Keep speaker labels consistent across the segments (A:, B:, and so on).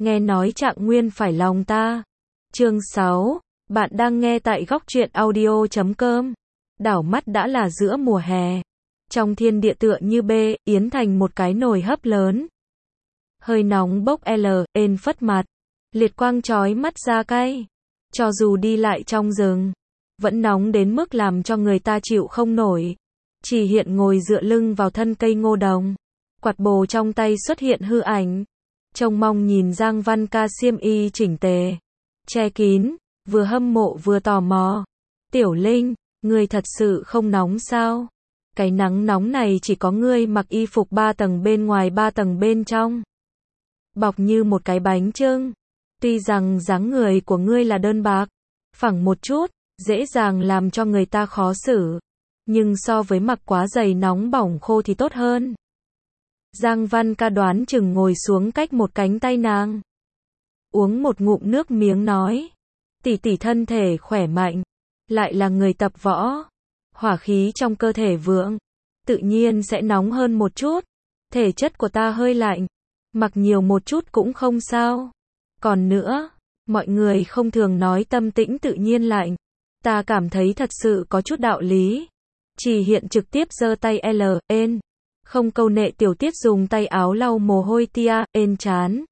A: nghe nói Trạng Nguyên phải lòng ta. Chương 6, bạn đang nghe tại góc truyện audio.com. Đảo mắt đã là giữa mùa hè. Trong thiên địa tựa như yến thành một cái nồi hấp lớn. Hơi nóng bốc lên phất mặt. Liệt quang chói mắt ra cay. Cho dù đi lại trong rừng, vẫn nóng đến mức làm cho người ta chịu không nổi. Chỉ Hiện ngồi dựa lưng vào thân cây ngô đồng. Quạt bồ trong tay xuất hiện hư ảnh. Trông mong nhìn Giang Văn Ca xiêm y chỉnh tề, che kín, vừa hâm mộ vừa tò mò. Tiểu Linh, ngươi thật sự không nóng sao? Cái nắng nóng này chỉ có ngươi mặc y phục 3 tầng bên ngoài 3 tầng bên trong. Bọc như một cái bánh chưng. Tuy rằng dáng người của ngươi là đơn bạc, phẳng một chút, dễ dàng làm cho người ta khó xử. Nhưng so với mặc quá dày nóng bỏng khô thì tốt hơn. Giang Văn Ca đoán chừng ngồi xuống cách một cánh tay nàng. Uống một ngụm nước miếng nói. Tỷ tỷ thân thể khỏe mạnh. Lại là người tập võ. Hỏa khí trong cơ thể vượng. Tự nhiên sẽ nóng hơn một chút. Thể chất của ta hơi lạnh. Mặc nhiều một chút cũng không sao. Còn nữa, mọi người không thường nói tâm tĩnh tự nhiên lạnh. Ta cảm thấy thật sự có chút đạo lý. Chỉ Hiện trực tiếp giơ tay lên. Không câu nệ tiểu tiết dùng tay áo lau mồ hôi tia chán.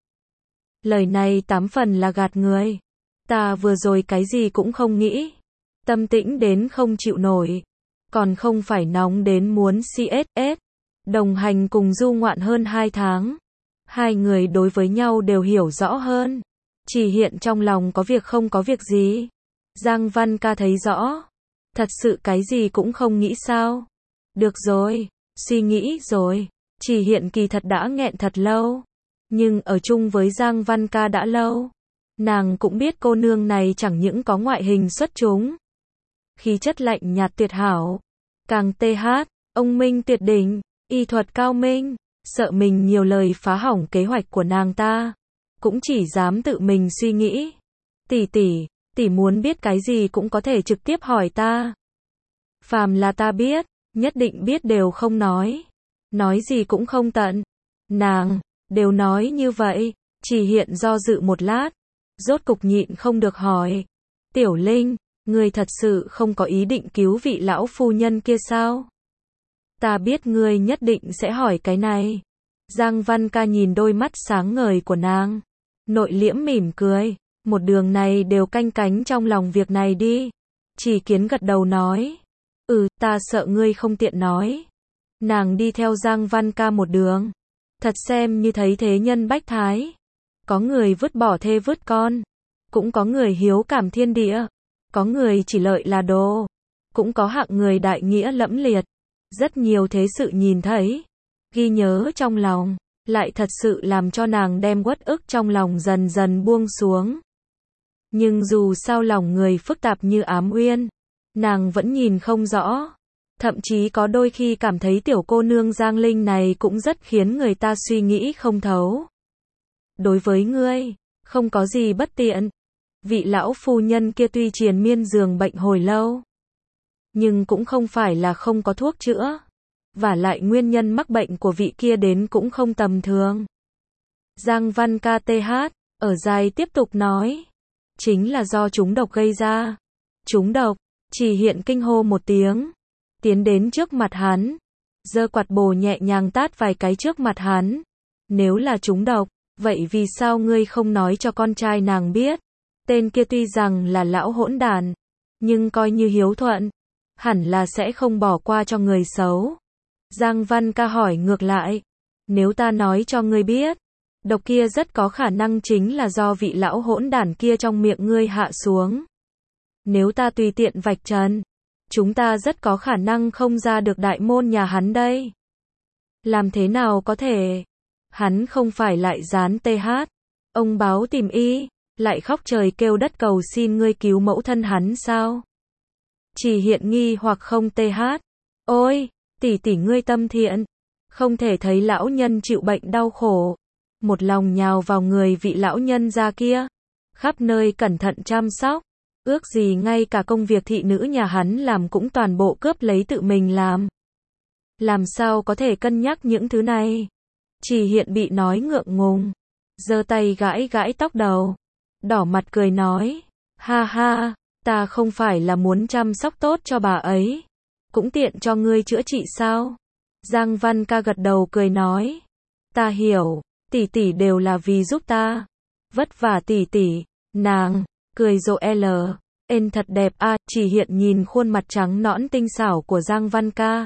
A: Lời này 8 phần là gạt người. Ta vừa rồi cái gì cũng không nghĩ. Tâm tĩnh đến không chịu nổi. Còn không phải nóng đến muốn CSS. Đồng hành cùng du ngoạn hơn 2 tháng. Hai người đối với nhau đều hiểu rõ hơn. Chỉ Hiện trong lòng có việc không có việc gì. Giang Văn Ca thấy rõ. Thật sự cái gì cũng không nghĩ sao. Được rồi. Suy nghĩ rồi. Chỉ Hiện kỳ thật đã nghẹn thật lâu. Nhưng ở chung với Giang Văn Ca đã lâu. Nàng cũng biết cô nương này chẳng những có ngoại hình xuất chúng. Khí chất lạnh nhạt tuyệt hảo. Càng ông minh tuyệt đỉnh. Y thuật cao minh. Sợ mình nhiều lời phá hỏng kế hoạch của nàng ta. Cũng chỉ dám tự mình suy nghĩ. Tỷ muốn biết cái gì cũng có thể trực tiếp hỏi ta. Phàm là ta biết. Nhất định biết đều không nói. Nói gì cũng không tận. Nàng, đều nói như vậy. Chỉ Hiện do dự một lát. Rốt cục nhịn không được hỏi. Tiểu Linh, ngươi thật sự không có ý định cứu vị lão phu nhân kia sao? Ta biết ngươi nhất định sẽ hỏi cái này. Giang Văn Ca nhìn đôi mắt sáng ngời của nàng. Nội liễm mỉm cười. Một đường này đều canh cánh trong lòng việc này đi. Chỉ Kiến gật đầu nói. Ta sợ ngươi không tiện nói. Nàng đi theo Giang Văn Ca một đường. Thật xem như thấy thế nhân bách thái. Có người vứt bỏ thê vứt con. Cũng có người hiếu cảm thiên địa. Có người chỉ lợi là đồ. Cũng có hạng người đại nghĩa lẫm liệt. Rất nhiều thế sự nhìn thấy. Ghi nhớ trong lòng. Lại thật sự làm cho nàng đem uất ức trong lòng dần dần buông xuống. Nhưng dù sao lòng người phức tạp như ám uyên. Nàng vẫn nhìn không rõ. Thậm chí có đôi khi cảm thấy tiểu cô nương Giang Linh này cũng rất khiến người ta suy nghĩ không thấu. Đối với ngươi, không có gì bất tiện. Vị lão phu nhân kia tuy triền miên giường bệnh hồi lâu. Nhưng cũng không phải là không có thuốc chữa. Và lại nguyên nhân mắc bệnh của vị kia đến cũng không tầm thường. Giang Văn Ca ở dài tiếp tục nói. Chính là do trúng độc gây ra. Trúng độc. Chỉ Hiện kinh hô một tiếng. Tiến đến trước mặt hắn. Giơ quạt bồ nhẹ nhàng tát vài cái trước mặt hắn. Nếu là trúng độc, vậy vì sao ngươi không nói cho con trai nàng biết? Tên kia tuy rằng là lão hỗn đản, nhưng coi như hiếu thuận. Hẳn là sẽ không bỏ qua cho người xấu. Giang Văn Ca hỏi ngược lại. Nếu ta nói cho ngươi biết, độc kia rất có khả năng chính là do vị lão hỗn đản kia trong miệng ngươi hạ xuống. Nếu ta tùy tiện vạch trần, chúng ta rất có khả năng không ra được đại môn nhà hắn đây. Làm thế nào có thể? Hắn không phải lại dán ông báo tìm y, lại khóc trời kêu đất cầu xin ngươi cứu mẫu thân hắn sao? Chỉ Hiện nghi hoặc không Ôi, tỷ ngươi tâm thiện. Không thể thấy lão nhân chịu bệnh đau khổ. Một lòng nhào vào người vị lão nhân gia kia. Khắp nơi cẩn thận chăm sóc. Ước gì ngay cả công việc thị nữ nhà hắn làm cũng toàn bộ cướp lấy tự mình làm. Làm sao có thể cân nhắc những thứ này? Chỉ Hiện bị nói ngượng ngùng. giơ tay gãi gãi tóc đầu, đỏ mặt cười nói, ha ha, ta không phải là muốn chăm sóc tốt cho bà ấy, cũng tiện cho ngươi chữa trị sao? Giang Văn Ca gật đầu cười nói, ta hiểu, tỷ tỷ đều là vì giúp ta, vất vả tỷ tỷ. Nàng cười rộ en thật đẹp a. Chỉ Hiện nhìn khuôn mặt trắng nõn tinh xảo của Giang Văn Ca,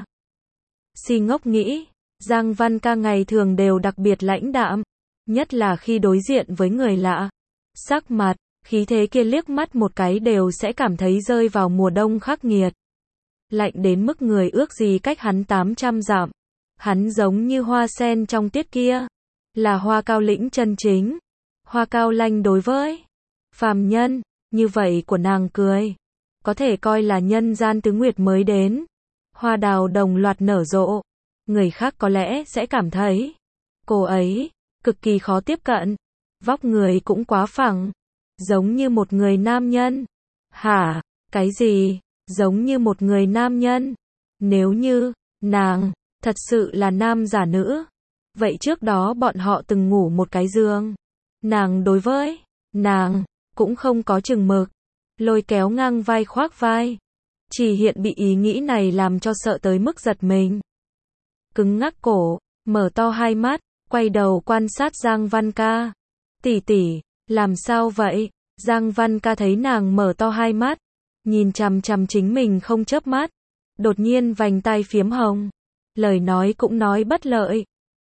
A: si ngốc nghĩ, Giang Văn Ca ngày thường đều đặc biệt lãnh đạm, nhất là khi đối diện với người lạ. Sắc mặt, khí thế kia liếc mắt một cái đều sẽ cảm thấy rơi vào mùa đông khắc nghiệt. Lạnh đến mức người ước gì cách hắn 800 dặm. Hắn giống như hoa sen trong tiết kia, là hoa cao lĩnh chân chính, hoa cao lanh đối với phàm nhân, như vậy của nàng cười, có thể coi là nhân gian tứ nguyệt mới đến. Hoa đào đồng loạt nở rộ, người khác có lẽ sẽ cảm thấy cô ấy cực kỳ khó tiếp cận, vóc người cũng quá phẳng, giống như một người nam nhân. Hả? Cái gì? Giống như một người nam nhân? Nếu như nàng thật sự là nam giả nữ, vậy trước đó bọn họ từng ngủ một cái giường, nàng đối với nàng cũng không có chừng mực, lôi kéo ngang vai khoác vai. Chỉ Hiện bị ý nghĩ này làm cho sợ tới mức giật mình, cứng ngắc cổ, mở to hai mắt, quay đầu quan sát Giang Văn Ca. Tỷ tỷ, làm sao vậy? Giang Văn Ca thấy nàng mở to hai mắt, nhìn chằm chằm chính mình không chớp mắt, đột nhiên vành tai phiếm hồng, lời nói cũng nói bất lợi.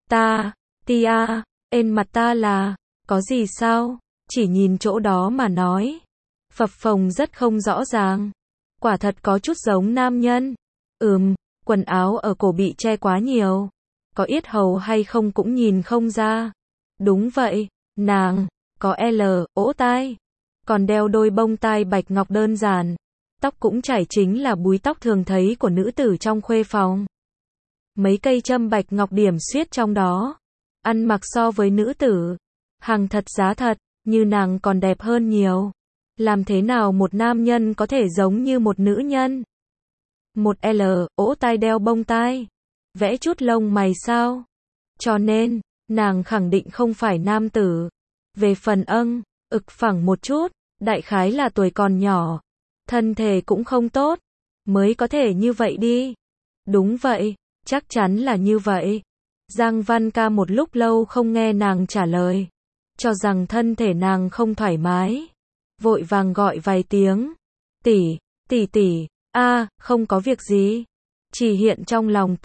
A: Tia, mặt ta là, có gì sao? Chỉ nhìn chỗ đó mà nói. Phập phồng rất không rõ ràng. Quả thật có chút giống nam nhân. Quần áo ở cổ bị che quá nhiều. Có yết hầu hay không cũng nhìn không ra. Đúng vậy, nàng, có ỗ tai. Còn đeo đôi bông tai bạch ngọc đơn giản. Tóc cũng chải chính là búi tóc thường thấy của nữ tử trong khuê phòng. Mấy cây châm bạch ngọc điểm xuyết trong đó. Ăn mặc so với nữ tử, hàng thật giá thật, như nàng còn đẹp hơn nhiều. Làm thế nào một nam nhân có thể giống như một nữ nhân? Một ỗ tai đeo bông tai, vẽ chút lông mày sao? Cho nên, nàng khẳng định không phải nam tử. Về phần phẳng một chút, đại khái là tuổi còn nhỏ, thân thể cũng không tốt, mới có thể như vậy đi. Đúng vậy, chắc chắn là như vậy. Giang Văn Ca một lúc lâu không nghe nàng trả lời, cho rằng thân thể nàng không thoải mái, vội vàng gọi vài tiếng. Tỷ, không có việc gì. Chỉ Hiện trong lòng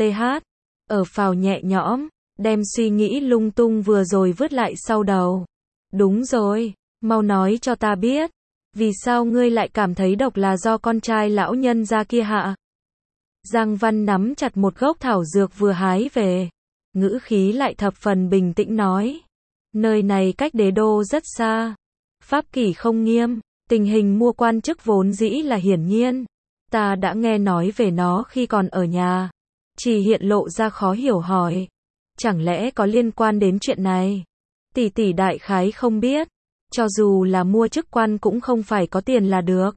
A: ở phào nhẹ nhõm, đem suy nghĩ lung tung vừa rồi vứt lại sau đầu. Đúng rồi, mau nói cho ta biết, vì sao ngươi lại cảm thấy độc là do con trai lão nhân gia kia hạ? Giang Văn nắm chặt một gốc thảo dược vừa hái về, ngữ khí lại thập phần bình tĩnh nói, nơi này cách đế đô rất xa, pháp kỷ không nghiêm, tình hình mua quan chức vốn dĩ là hiển nhiên, ta đã nghe nói về nó khi còn ở nhà. Chỉ Hiện lộ ra khó hiểu hỏi, chẳng lẽ có liên quan đến chuyện này? Tỷ đại khái không biết, cho dù là mua chức quan cũng không phải có tiền là được.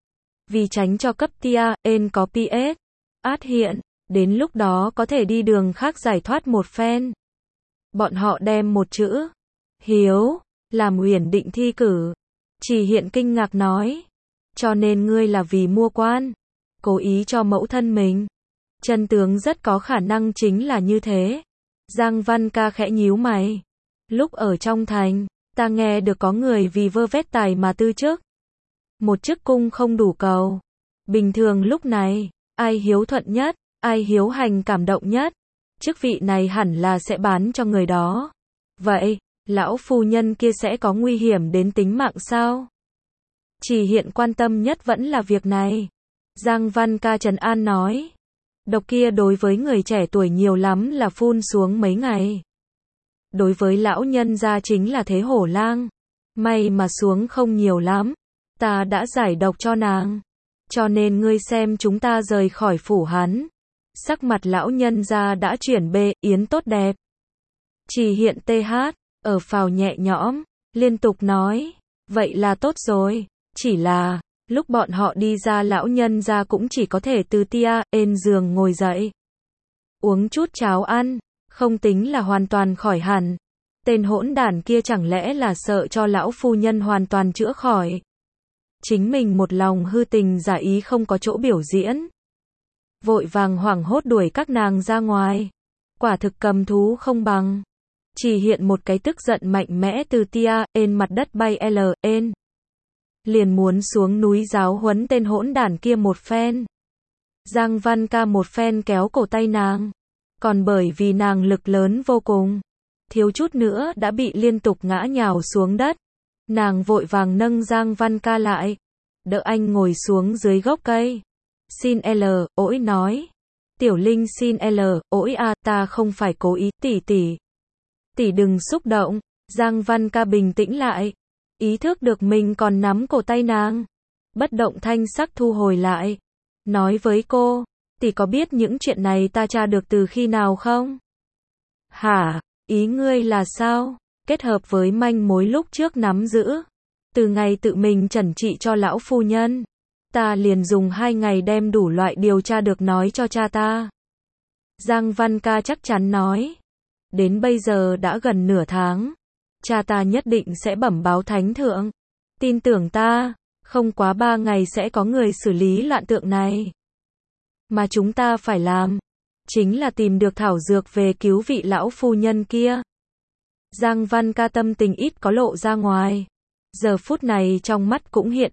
A: Vì tránh cho cấp có PS, Hiện, đến lúc đó có thể đi đường khác giải thoát một phen. Bọn họ đem một chữ hiếu làm Uyển Định thi cử. Chỉ Hiện kinh ngạc nói, cho nên ngươi là vì mua quan, cố ý cho mẫu thân mình. Chân tướng rất có khả năng chính là như thế. Giang Văn Ca khẽ nhíu mày. Lúc ở trong thành, ta nghe được có người vì vơ vét tài mà tư chức. Một chức cung không đủ cầu. Bình thường lúc này, ai hiếu thuận nhất, ai hiếu hành cảm động nhất, chức vị này hẳn là sẽ bán cho người đó. Vậy, lão phu nhân kia sẽ có nguy hiểm đến tính mạng sao? Chỉ Hiện quan tâm nhất vẫn là việc này. Giang Văn Ca trấn an nói, độc kia đối với người trẻ tuổi nhiều lắm là phun xuống mấy ngày. Đối với lão nhân gia chính là thế hổ lang. May mà xuống không nhiều lắm. Ta đã giải độc cho nàng. Cho nên ngươi xem chúng ta rời khỏi phủ hắn. Sắc mặt lão nhân gia đã chuyển yến tốt đẹp. Chỉ Hiện ở phào nhẹ nhõm, liên tục nói, vậy là tốt rồi. Chỉ là, lúc bọn họ đi ra lão nhân gia cũng chỉ có thể từ giường ngồi dậy. Uống chút cháo ăn, không tính là hoàn toàn khỏi hẳn. Tên hỗn đản kia chẳng lẽ là sợ cho lão phu nhân hoàn toàn chữa khỏi. Chính mình một lòng hư tình giả ý không có chỗ biểu diễn. Vội vàng hoảng hốt đuổi các nàng ra ngoài. Quả thực cầm thú không bằng. Chỉ hiện một cái tức giận mạnh mẽ từ tia, ên mặt đất bay ên. Liền muốn xuống núi giáo huấn tên hỗn đản kia một phen. Giang Văn Ca một phen kéo cổ tay nàng. Còn bởi vì nàng lực lớn vô cùng, thiếu chút nữa đã bị liên tục ngã nhào xuống đất. Nàng vội vàng nâng Giang Văn Ca lại, đỡ anh ngồi xuống dưới gốc cây. Xin ỗi nói. Tiểu Linh xin ỗi ta không phải cố ý, tỷ tỷ. Tỷ đừng xúc động. Giang Văn Ca bình tĩnh lại, ý thức được mình còn nắm cổ tay nàng. Bất động thanh sắc thu hồi lại, nói với cô, tỷ có biết những chuyện này ta tra được từ khi nào không? Hả, ý ngươi là sao? Kết hợp với manh mối lúc trước nắm giữ. Từ ngày tự mình trần trị cho lão phu nhân, ta liền dùng 2 ngày đem đủ loại điều tra được nói cho cha ta. Giang Văn Ca chắc chắn nói. Đến bây giờ đã gần nửa tháng. Cha ta nhất định sẽ bẩm báo thánh thượng. Tin tưởng ta, không quá 3 ngày sẽ có người xử lý loạn tượng này. Mà chúng ta phải làm, chính là tìm được thảo dược về cứu vị lão phu nhân kia. Giang Văn Ca tâm tình ít có lộ ra ngoài. Giờ phút này trong mắt cũng hiện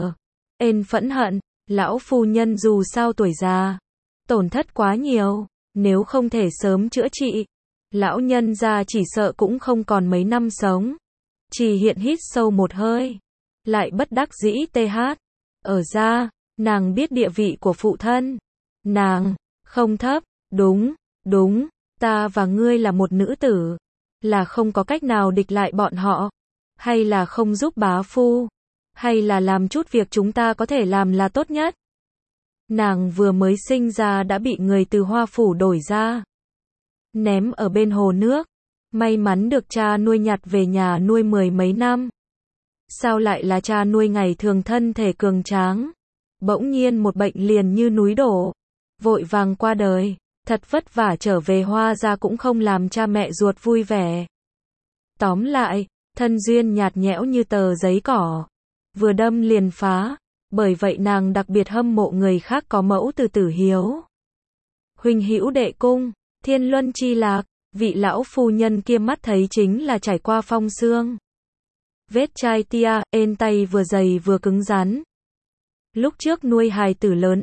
A: ên phẫn hận. Lão phu nhân dù sao tuổi già, tổn thất quá nhiều. Nếu không thể sớm chữa trị, lão nhân gia chỉ sợ cũng không còn mấy năm sống. Chỉ hiện hít sâu một hơi, lại bất đắc dĩ ở ra, nàng biết địa vị của phụ thân. Nàng, không thấp, đúng, ta và ngươi là một nữ tử, là không có cách nào địch lại bọn họ, hay là không giúp bá phu, hay là làm chút việc chúng ta có thể làm là tốt nhất. Nàng vừa mới sinh ra đã bị người từ Hoa Phủ đổi ra, ném ở bên hồ nước, may mắn được cha nuôi nhặt về nhà nuôi 10 mấy năm. Sao lại là cha nuôi ngày thường thân thể cường tráng, bỗng nhiên một bệnh liền như núi đổ, vội vàng qua đời, thật vất vả trở về Hoa gia cũng không làm cha mẹ ruột vui vẻ. Tóm lại, thân duyên nhạt nhẽo như tờ giấy cỏ, vừa đâm liền phá, bởi vậy nàng đặc biệt hâm mộ người khác có mẫu từ tử hiếu. Huynh hữu đệ cung, thiên luân chi lạc, vị lão phu nhân kia mắt thấy chính là trải qua phong xương. Vết chai tia, ên tay vừa dày vừa cứng rắn. Lúc trước nuôi hài tử lớn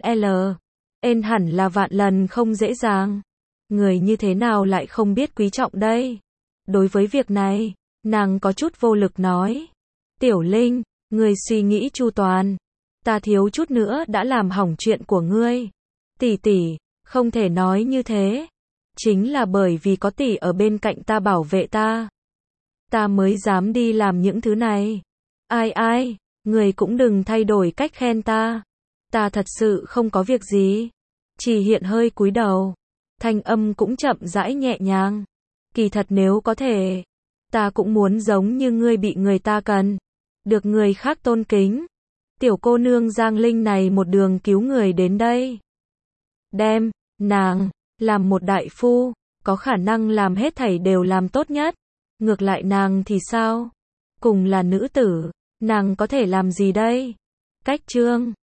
A: ên hẳn là vạn lần không dễ dàng. Người như thế nào lại không biết quý trọng đây? Đối với việc này, nàng có chút vô lực nói. Tiểu Linh, ngươi suy nghĩ chu toàn. Ta thiếu chút nữa đã làm hỏng chuyện của ngươi. Tỷ tỷ, không thể nói như thế. Chính là bởi vì có tỷ ở bên cạnh ta bảo vệ ta, ta mới dám đi làm những thứ này. Ai, người cũng đừng thay đổi cách khen ta. Ta thật sự không có việc gì. Chỉ hiện hơi cúi đầu, thanh âm cũng chậm rãi nhẹ nhàng. Kỳ thật nếu có thể, ta cũng muốn giống như ngươi bị người ta cần, được người khác tôn kính. Tiểu cô nương Giang Linh này một đường cứu người đến đây, đem nàng làm một đại phu, có khả năng làm hết thảy đều làm tốt nhất. Ngược lại nàng thì sao? Cùng là nữ tử, nàng có thể làm gì đây? Cách chương